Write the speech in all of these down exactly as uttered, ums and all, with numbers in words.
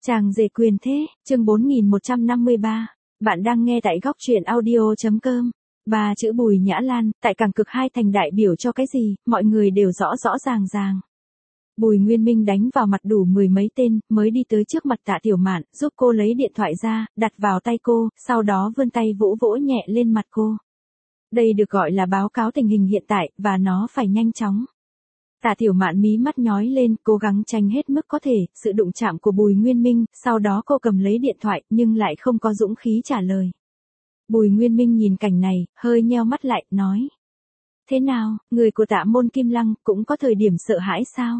Chàng rể quyền thế, chương bốn nghìn một trăm năm mươi ba. Bạn đang nghe tại góc truyện audio.com. Ba chữ Bùi Nhã Lan, tại cảng cực hai thành đại biểu cho cái gì, mọi người đều rõ rõ ràng ràng. Bùi Nguyên Minh đánh vào mặt đủ mười mấy tên, mới đi tới trước mặt Tạ Tiểu Mạn, giúp cô lấy điện thoại ra, đặt vào tay cô, sau đó vươn tay vỗ vỗ nhẹ lên mặt cô. Đây được gọi là báo cáo tình hình hiện tại, và nó phải nhanh chóng. Tạ Tiểu Mạn mí mắt nhói lên, cố gắng tránh hết mức có thể, sự đụng chạm của Bùi Nguyên Minh, sau đó cô cầm lấy điện thoại, nhưng lại không có dũng khí trả lời. Bùi Nguyên Minh nhìn cảnh này, hơi nheo mắt lại, nói. Thế nào, người của Tạ Môn Kim Lăng, cũng có thời điểm sợ hãi sao?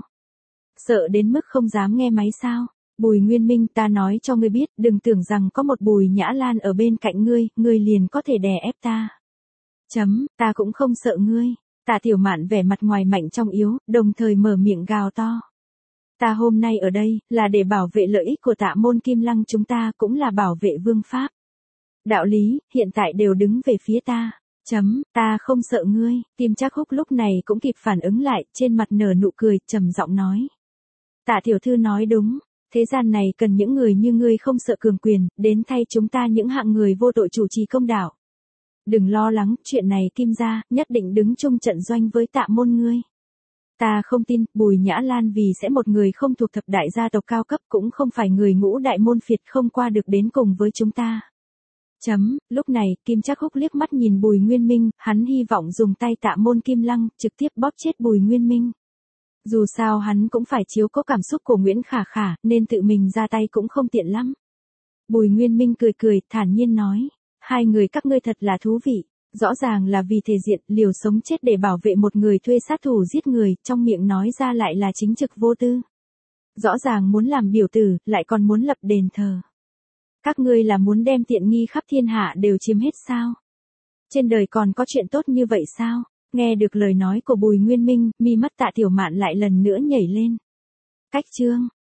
Sợ đến mức không dám nghe máy sao? Bùi Nguyên Minh, ta nói cho ngươi biết, đừng tưởng rằng có một Bùi Nhã Lan ở bên cạnh ngươi, ngươi liền có thể đè ép ta. Chấm, ta cũng không sợ ngươi. Tạ Tiểu Mạn vẻ mặt ngoài mạnh trong yếu, đồng thời mở miệng gào to. Ta hôm nay ở đây, là để bảo vệ lợi ích của Tạ Môn Kim Lăng chúng ta, cũng là bảo vệ vương pháp. Đạo lý, hiện tại đều đứng về phía ta. Chấm, ta không sợ ngươi. Kim Trác Húc lúc này cũng kịp phản ứng lại, trên mặt nở nụ cười, trầm giọng nói. Tạ tiểu thư nói đúng, thế gian này cần những người như ngươi không sợ cường quyền, đến thay chúng ta những hạng người vô tội chủ trì công đạo. Đừng lo lắng, chuyện này Kim gia nhất định đứng chung trận doanh với Tạ Môn ngươi. Ta không tin, Bùi Nhã Lan vì sẽ một người không thuộc thập đại gia tộc cao cấp cũng không phải người ngũ đại môn phiệt không qua được đến cùng với chúng ta. Chấm, lúc này, Kim Trác Húc liếc mắt nhìn Bùi Nguyên Minh, hắn hy vọng dùng tay Tạ Môn Kim Lăng, trực tiếp bóp chết Bùi Nguyên Minh. Dù sao hắn cũng phải chiếu cố cảm xúc của Nguyễn Khả Khả, nên tự mình ra tay cũng không tiện lắm. Bùi Nguyên Minh cười cười, thản nhiên nói. Hai người các ngươi thật là thú vị, rõ ràng là vì thể diện, liều sống chết để bảo vệ một người thuê sát thủ giết người, trong miệng nói ra lại là chính trực vô tư. Rõ ràng muốn làm biểu tử, lại còn muốn lập đền thờ. Các ngươi là muốn đem tiện nghi khắp thiên hạ đều chiếm hết sao? Trên đời còn có chuyện tốt như vậy sao? Nghe được lời nói của Bùi Nguyên Minh, mi mắt Tạ Tiểu Mạn lại lần nữa nhảy lên. Cách chương,